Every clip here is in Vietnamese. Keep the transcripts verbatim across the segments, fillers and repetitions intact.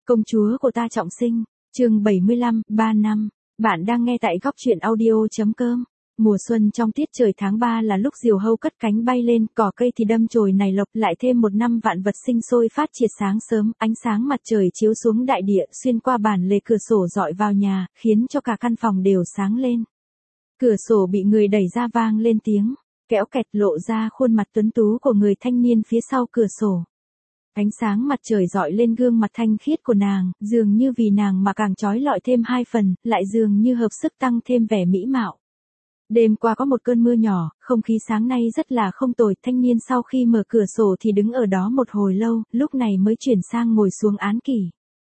Công chúa của ta trọng sinh, chương bảy mươi lăm, ba năm. Bạn đang nghe tại góc truyện audio.com. Mùa xuân trong tiết trời tháng ba là lúc diều hâu cất cánh bay lên, cỏ cây thì đâm chồi nảy lộc, lại thêm một năm vạn vật sinh sôi phát triệt sáng sớm, ánh sáng mặt trời chiếu xuống đại địa, xuyên qua bản lề cửa sổ dọi vào nhà, khiến cho cả căn phòng đều sáng lên. Cửa sổ bị người đẩy ra vang lên tiếng kéo kẹt, lộ ra khuôn mặt tuấn tú của người thanh niên phía sau cửa sổ. Ánh sáng mặt trời dọi lên gương mặt thanh khiết của nàng, dường như vì nàng mà càng chói lọi thêm hai phần, lại dường như hợp sức tăng thêm vẻ mỹ mạo. Đêm qua có một cơn mưa nhỏ, không khí sáng nay rất là không tồi, thanh niên sau khi mở cửa sổ thì đứng ở đó một hồi lâu, lúc này mới chuyển sang ngồi xuống án kỷ.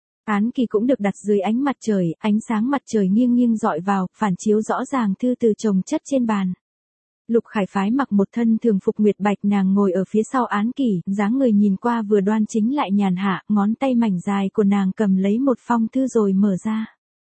Án kỷ cũng được đặt dưới ánh mặt trời, ánh sáng mặt trời nghiêng nghiêng dọi vào, phản chiếu rõ ràng thư từ chồng chất trên bàn. Lục Khải Phái mặc một thân thường phục nguyệt bạch, nàng ngồi ở phía sau án kỷ, dáng người nhìn qua vừa đoan chính lại nhàn hạ, ngón tay mảnh dài của nàng cầm lấy một phong thư rồi mở ra.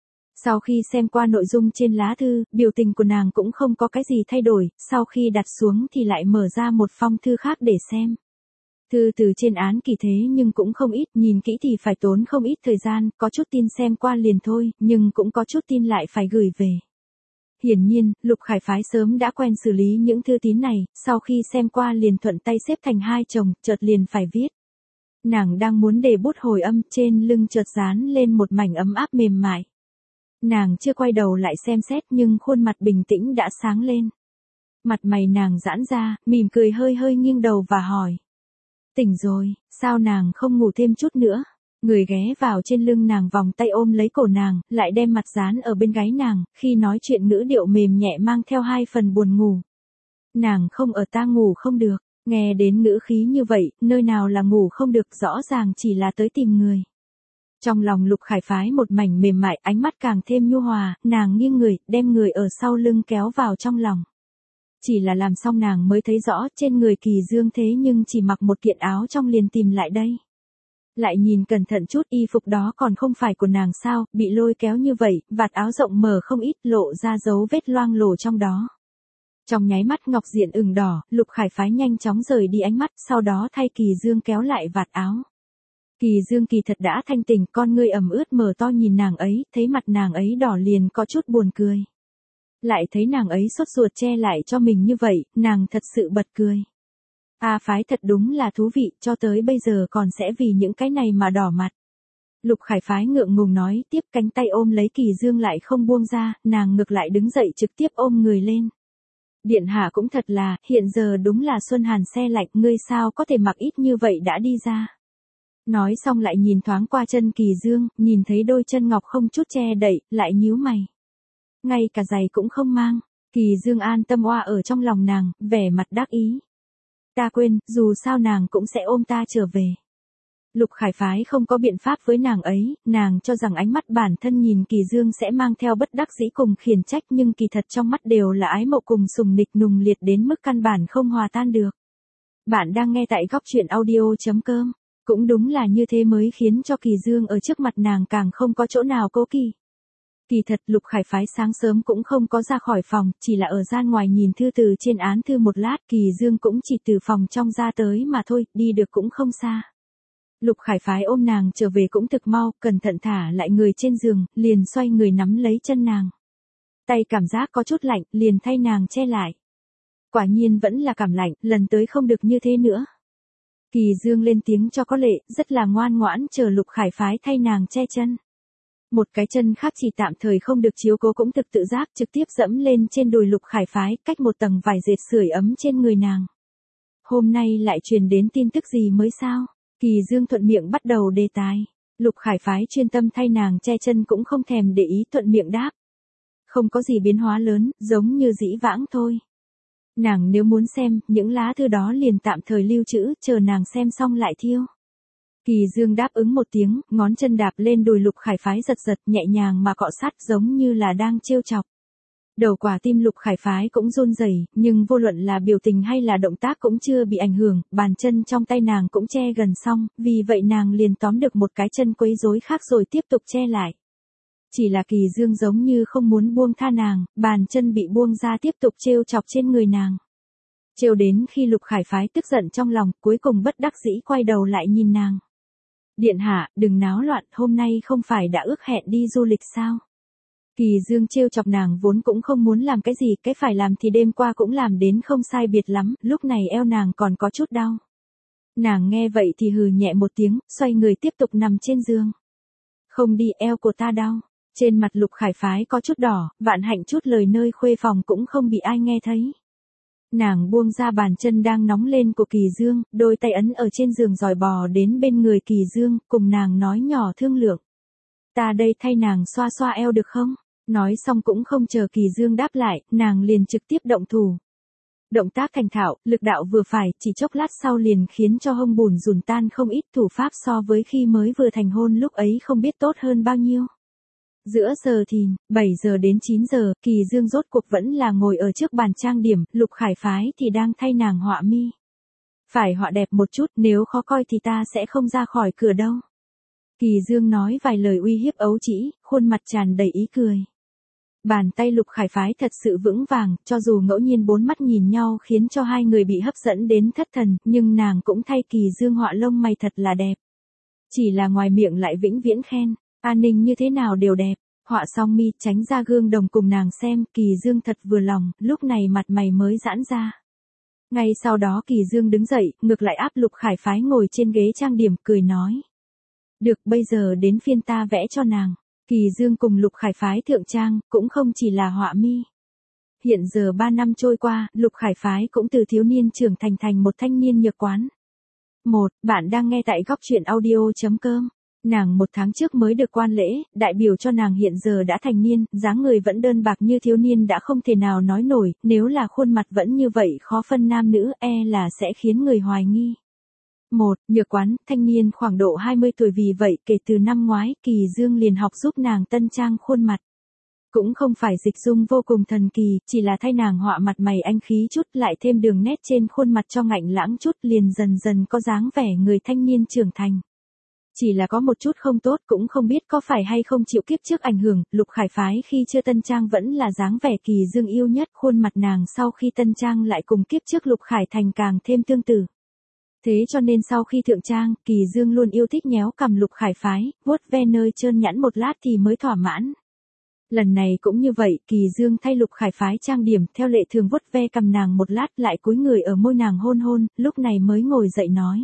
Sau khi xem qua nội dung trên lá thư, biểu tình của nàng cũng không có cái gì thay đổi, sau khi đặt xuống thì lại mở ra một phong thư khác để xem. Thư từ trên án kỷ thế nhưng cũng không ít, nhìn kỹ thì phải tốn không ít thời gian, có chút tin xem qua liền thôi, nhưng cũng có chút tin lại phải gửi về. Hiển nhiên, Lục Khải Phái sớm đã quen xử lý những thư tín này, sau khi xem qua liền thuận tay xếp thành hai chồng, chợt liền phải viết. Nàng đang muốn để bút hồi âm, trên lưng chợt dán lên một mảnh ấm áp mềm mại. Nàng chưa quay đầu lại xem xét nhưng khuôn mặt bình tĩnh đã sáng lên. Mặt mày nàng giãn ra, mỉm cười hơi hơi nghiêng đầu và hỏi. Tỉnh rồi, sao nàng không ngủ thêm chút nữa? Người ghé vào trên lưng nàng vòng tay ôm lấy cổ nàng, lại đem mặt dán ở bên gáy nàng, khi nói chuyện ngữ điệu mềm nhẹ mang theo hai phần buồn ngủ. Nàng không ở ta ngủ không được, nghe đến ngữ khí như vậy, nơi nào là ngủ không được, rõ ràng chỉ là tới tìm người. Trong lòng Lục Khải Phái một mảnh mềm mại, ánh mắt càng thêm nhu hòa, nàng nghiêng người, đem người ở sau lưng kéo vào trong lòng. Chỉ là làm xong nàng mới thấy rõ trên người Kỳ Dương thế nhưng chỉ mặc một kiện áo trong liền tìm lại đây. Lại nhìn cẩn thận chút, y phục đó còn không phải của nàng sao, bị lôi kéo như vậy, vạt áo rộng mở không ít, lộ ra dấu vết loang lổ trong đó. Trong nháy mắt ngọc diện ửng đỏ, Lục Khải Phái nhanh chóng rời đi ánh mắt, sau đó thay Kỳ Dương kéo lại vạt áo. Kỳ Dương kỳ thật đã thanh tỉnh, con ngươi ẩm ướt mở to nhìn nàng ấy, thấy mặt nàng ấy đỏ liền có chút buồn cười. Lại thấy nàng ấy sốt ruột che lại cho mình như vậy, nàng thật sự bật cười. A Phái thật đúng là thú vị, cho tới bây giờ còn sẽ vì những cái này mà đỏ mặt. Lục Khải Phái ngượng ngùng nói tiếp, cánh tay ôm lấy Kỳ Dương lại không buông ra, nàng ngược lại đứng dậy trực tiếp ôm người lên. Điện hạ cũng thật là, hiện giờ đúng là xuân hàn se lạnh, ngươi sao có thể mặc ít như vậy đã đi ra. Nói xong lại nhìn thoáng qua chân Kỳ Dương, nhìn thấy đôi chân ngọc không chút che đậy, lại nhíu mày. Ngay cả giày cũng không mang. Kỳ Dương an tâm oa ở trong lòng nàng, vẻ mặt đắc ý. Ta quên, dù sao nàng cũng sẽ ôm ta trở về. Lục Khải Phái không có biện pháp với nàng ấy, nàng cho rằng ánh mắt bản thân nhìn Kỳ Dương sẽ mang theo bất đắc dĩ cùng khiển trách, nhưng kỳ thật trong mắt đều là ái mộ cùng sùng nịch nùng liệt đến mức căn bản không hòa tan được. Bạn đang nghe tại góc truyện audio.com. Cũng đúng là như thế mới khiến cho Kỳ Dương ở trước mặt nàng càng không có chỗ nào cố kỵ. Kỳ thật Lục Khải Phái sáng sớm cũng không có ra khỏi phòng, chỉ là ở gian ngoài nhìn thư từ trên án thư một lát, Kỳ Dương cũng chỉ từ phòng trong ra tới mà thôi, đi được cũng không xa. Lục Khải Phái ôm nàng trở về cũng thực mau, cẩn thận thả lại người trên giường, liền xoay người nắm lấy chân nàng. Tay cảm giác có chút lạnh, liền thay nàng che lại. Quả nhiên vẫn là cảm lạnh, lần tới không được như thế nữa. Kỳ Dương lên tiếng cho có lệ, rất là ngoan ngoãn chờ Lục Khải Phái thay nàng che chân. Một cái chân khác chỉ tạm thời không được chiếu cố cũng thực tự giác trực tiếp dẫm lên trên đùi Lục Khải Phái, cách một tầng vải dệt sưởi ấm trên người nàng. Hôm nay lại truyền đến tin tức gì mới sao? Kỳ Dương thuận miệng bắt đầu đề tài. Lục Khải Phái chuyên tâm thay nàng che chân cũng không thèm để ý, thuận miệng đáp. Không có gì biến hóa lớn, giống như dĩ vãng thôi. Nàng nếu muốn xem, những lá thư đó liền tạm thời lưu trữ, chờ nàng xem xong lại thiêu. Kỳ Dương đáp ứng một tiếng, ngón chân đạp lên đùi Lục Khải Phái giật giật, nhẹ nhàng mà cọ sát giống như là đang trêu chọc. Đầu quả tim Lục Khải Phái cũng run rẩy, nhưng vô luận là biểu tình hay là động tác cũng chưa bị ảnh hưởng, bàn chân trong tay nàng cũng che gần xong, vì vậy nàng liền tóm được một cái chân quấy rối khác rồi tiếp tục che lại. Chỉ là Kỳ Dương giống như không muốn buông tha nàng, bàn chân bị buông ra tiếp tục trêu chọc trên người nàng. Trêu đến khi Lục Khải Phái tức giận trong lòng, cuối cùng bất đắc dĩ quay đầu lại nhìn nàng. Điện hạ, đừng náo loạn, hôm nay không phải đã ước hẹn đi du lịch sao? Kỳ Dương trêu chọc nàng vốn cũng không muốn làm cái gì, cái phải làm thì đêm qua cũng làm đến không sai biệt lắm, lúc này eo nàng còn có chút đau. Nàng nghe vậy thì hừ nhẹ một tiếng, xoay người tiếp tục nằm trên giường. Không đi, eo của ta đau. Trên mặt Lục Khải Phái có chút đỏ, vạn hạnh chút lời nơi khuê phòng cũng không bị ai nghe thấy. Nàng buông ra bàn chân đang nóng lên của Kỳ Dương, đôi tay ấn ở trên giường dòi bò đến bên người Kỳ Dương, cùng nàng nói nhỏ thương lượng. Ta đây thay nàng xoa xoa eo được không? Nói xong cũng không chờ Kỳ Dương đáp lại, nàng liền trực tiếp động thủ. Động tác thành thạo, lực đạo vừa phải, chỉ chốc lát sau liền khiến cho hông bùn rùn tan không ít, thủ pháp so với khi mới vừa thành hôn lúc ấy không biết tốt hơn bao nhiêu. Giữa giờ thìn, bảy giờ đến chín giờ, Kỳ Dương rốt cuộc vẫn là ngồi ở trước bàn trang điểm, Lục Khải Phái thì đang thay nàng họa mi. Phải họa đẹp một chút, nếu khó coi thì ta sẽ không ra khỏi cửa đâu. Kỳ Dương nói vài lời uy hiếp ấu trĩ, khuôn mặt tràn đầy ý cười. Bàn tay Lục Khải Phái thật sự vững vàng, cho dù ngẫu nhiên bốn mắt nhìn nhau khiến cho hai người bị hấp dẫn đến thất thần, nhưng nàng cũng thay Kỳ Dương họa lông mày thật là đẹp. Chỉ là ngoài miệng lại vĩnh viễn khen, An Ninh như thế nào đều đẹp. Họa xong mi, tránh ra gương đồng cùng nàng xem, Kỳ Dương thật vừa lòng, lúc này mặt mày mới giãn ra. Ngay sau đó Kỳ Dương đứng dậy, ngược lại áp Lục Khải Phái ngồi trên ghế trang điểm, cười nói. Được, bây giờ đến phiên ta vẽ cho nàng. Kỳ Dương cùng Lục Khải Phái thượng trang, cũng không chỉ là họa mi. Hiện giờ ba năm trôi qua, Lục Khải Phái cũng từ thiếu niên trưởng thành thành một thanh niên nhược quán. Một, bạn đang nghe tại góc truyện audio chấm com. Nàng một tháng trước mới được quan lễ, đại biểu cho nàng hiện giờ đã thành niên, dáng người vẫn đơn bạc như thiếu niên đã không thể nào nói nổi, nếu là khuôn mặt vẫn như vậy khó phân nam nữ e là sẽ khiến người hoài nghi. Một, nhược quán, thanh niên khoảng độ hai mươi tuổi, vì vậy kể từ năm ngoái, Kỳ Dương liền học giúp nàng tân trang khuôn mặt. Cũng không phải dịch dung vô cùng thần kỳ, chỉ là thay nàng họa mặt mày anh khí chút, lại thêm đường nét trên khuôn mặt cho ngạnh lãng chút, liền dần dần có dáng vẻ người thanh niên trưởng thành. Chỉ là có một chút không tốt, cũng không biết có phải hay không chịu kiếp trước ảnh hưởng, Lục Khải Phái khi chưa tân trang vẫn là dáng vẻ Kỳ Dương yêu nhất, khuôn mặt nàng sau khi tân trang lại cùng kiếp trước Lục Khải Thành càng thêm tương tự. Thế cho nên sau khi thượng trang, Kỳ Dương luôn yêu thích nhéo cằm Lục Khải Phái, vuốt ve nơi trơn nhẵn một lát thì mới thỏa mãn. Lần này cũng như vậy, Kỳ Dương thay Lục Khải Phái trang điểm, theo lệ thường vuốt ve cằm nàng một lát, lại cúi người ở môi nàng hôn hôn, lúc này mới ngồi dậy nói.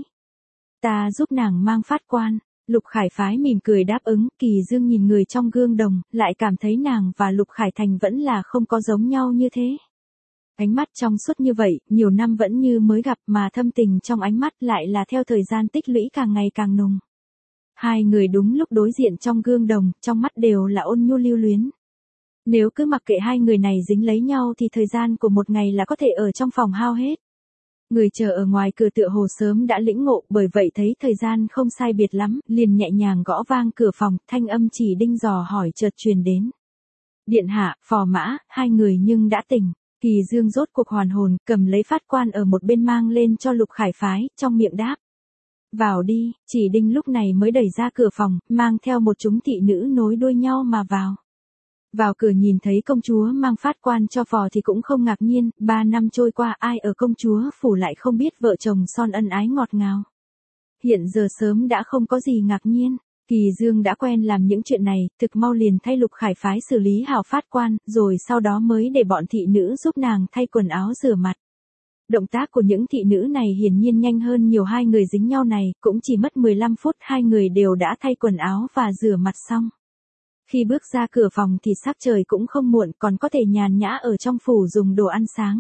Ta giúp nàng mang phát quan. Lục Khải Phái mỉm cười đáp ứng, Kỳ Dương nhìn người trong gương đồng, lại cảm thấy nàng và Lục Khải Thành vẫn là không có giống nhau như thế. Ánh mắt trong suốt như vậy, nhiều năm vẫn như mới gặp, mà thâm tình trong ánh mắt lại là theo thời gian tích lũy càng ngày càng nồng. Hai người đúng lúc đối diện trong gương đồng, trong mắt đều là ôn nhu lưu luyến. Nếu cứ mặc kệ hai người này dính lấy nhau thì thời gian của một ngày là có thể ở trong phòng hao hết. Người chờ ở ngoài cửa tựa hồ sớm đã lĩnh ngộ, bởi vậy thấy thời gian không sai biệt lắm, liền nhẹ nhàng gõ vang cửa phòng, thanh âm chỉ đinh dò hỏi chợt truyền đến. Điện hạ, phò mã, hai người nhưng đã tỉnh. Kỳ Dương rốt cuộc hoàn hồn, cầm lấy phát quan ở một bên mang lên cho Lục Khải Phái, trong miệng đáp. Vào đi, chỉ đinh lúc này mới đẩy ra cửa phòng, mang theo một chúng thị nữ nối đuôi nhau mà vào. Vào cửa nhìn thấy công chúa mang phát quan cho phò thì cũng không ngạc nhiên, ba năm trôi qua ai ở công chúa phủ lại không biết vợ chồng son ân ái ngọt ngào. Hiện giờ sớm đã không có gì ngạc nhiên, Kỳ Dương đã quen làm những chuyện này, thực mau liền thay Lục Khải Phái xử lý hảo phát quan, rồi sau đó mới để bọn thị nữ giúp nàng thay quần áo rửa mặt. Động tác của những thị nữ này hiển nhiên nhanh hơn nhiều hai người dính nhau này, cũng chỉ mất mười lăm phút hai người đều đã thay quần áo và rửa mặt xong. Khi bước ra cửa phòng thì sắc trời cũng không muộn, còn có thể nhàn nhã ở trong phủ dùng đồ ăn sáng.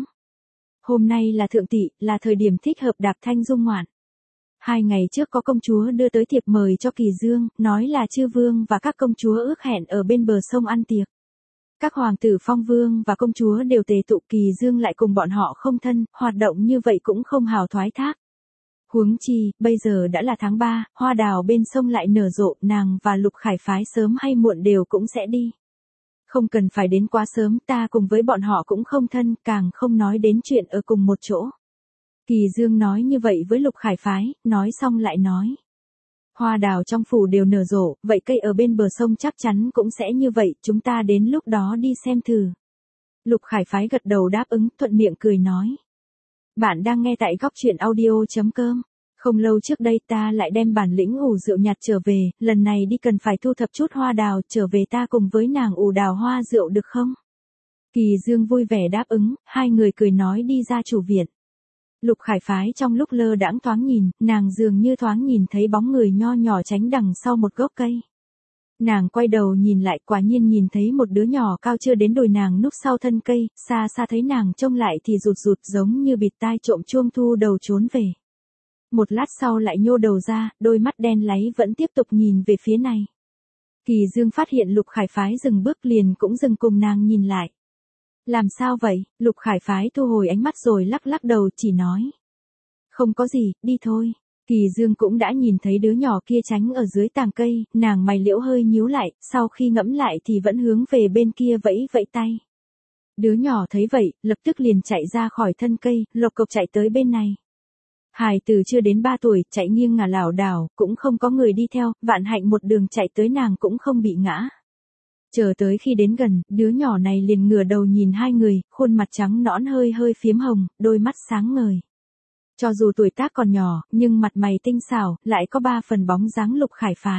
Hôm nay là thượng tỵ, là thời điểm thích hợp đạp thanh dung ngoạn. Hai ngày trước có công chúa đưa tới thiệp mời cho Kỳ Dương, nói là chư vương và các công chúa ước hẹn ở bên bờ sông ăn tiệc. Các hoàng tử phong vương và công chúa đều tề tụ, Kỳ Dương lại cùng bọn họ không thân, hoạt động như vậy cũng không hào thoái thác. Huống chi, bây giờ đã là tháng ba, hoa đào bên sông lại nở rộ, nàng và Lục Khải Phái sớm hay muộn đều cũng sẽ đi. Không cần phải đến quá sớm, ta cùng với bọn họ cũng không thân, càng không nói đến chuyện ở cùng một chỗ. Kỳ Dương nói như vậy với Lục Khải Phái, nói xong lại nói. Hoa đào trong phủ đều nở rộ, vậy cây ở bên bờ sông chắc chắn cũng sẽ như vậy, chúng ta đến lúc đó đi xem thử. Lục Khải Phái gật đầu đáp ứng, thuận miệng cười nói. Bạn đang nghe tại góc truyện audio chấm com. Không lâu trước đây ta lại đem bản lĩnh ủ rượu nhạt trở về, lần này đi cần phải thu thập chút hoa đào, trở về ta cùng với nàng ủ đào hoa rượu được không? Kỳ Dương vui vẻ đáp ứng, hai người cười nói đi ra chủ viện. Lục Khải Phái trong lúc lơ đãng thoáng nhìn, nàng dường như thoáng nhìn thấy bóng người nho nhỏ tránh đằng sau một gốc cây. Nàng quay đầu nhìn lại, quả nhiên nhìn thấy một đứa nhỏ cao chưa đến đùi nàng núp sau thân cây, xa xa thấy nàng trông lại thì rụt rụt giống như bịt tai trộm chuông thu đầu trốn về. Một lát sau lại nhô đầu ra, đôi mắt đen láy vẫn tiếp tục nhìn về phía này. Kỳ Dương phát hiện Lục Khải Phái dừng bước liền cũng dừng cùng nàng nhìn lại. Làm sao vậy? Lục Khải Phái thu hồi ánh mắt rồi lắc lắc đầu chỉ nói. Không có gì, đi thôi. Kỳ Dương cũng đã nhìn thấy đứa nhỏ kia tránh ở dưới tàng cây, nàng mày liễu hơi nhíu lại, sau khi ngẫm lại thì vẫn hướng về bên kia vẫy vẫy tay. Đứa nhỏ thấy vậy, lập tức liền chạy ra khỏi thân cây, lộc cộc chạy tới bên này. Hài tử chưa đến ba tuổi, chạy nghiêng ngả lảo đảo, cũng không có người đi theo, vạn hạnh một đường chạy tới nàng cũng không bị ngã. Chờ tới khi đến gần, đứa nhỏ này liền ngửa đầu nhìn hai người, khuôn mặt trắng nõn hơi hơi phiếm hồng, đôi mắt sáng ngời. Cho dù tuổi tác còn nhỏ, nhưng mặt mày tinh xảo, lại có ba phần bóng dáng Lục Khải Phái.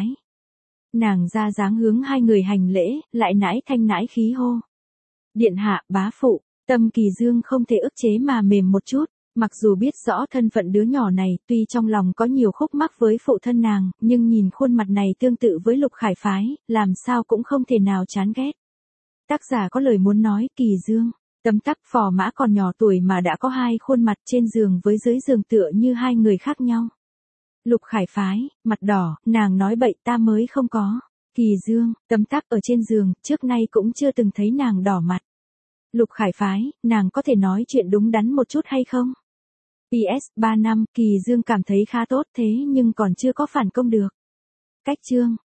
Nàng ra dáng hướng hai người hành lễ, lại nãi thanh nãi khí hô. Điện hạ, bá phụ, tâm Kỳ Dương không thể ức chế mà mềm một chút. Mặc dù biết rõ thân phận đứa nhỏ này, tuy trong lòng có nhiều khúc mắc với phụ thân nàng, nhưng nhìn khuôn mặt này tương tự với Lục Khải Phái, làm sao cũng không thể nào chán ghét. Tác giả có lời muốn nói, Kỳ Dương, tấm tắc phò mã còn nhỏ tuổi mà đã có hai khuôn mặt trên giường với dưới giường tựa như hai người khác nhau. Lục Khải Phái, mặt đỏ, nàng nói bậy ta mới không có. Kỳ Dương, tấm tắc ở trên giường, trước nay cũng chưa từng thấy nàng đỏ mặt. Lục Khải Phái, nàng có thể nói chuyện đúng đắn một chút hay không? pê ét, ba năm, Kỳ Dương cảm thấy khá tốt thế nhưng còn chưa có phản công được. Cách chương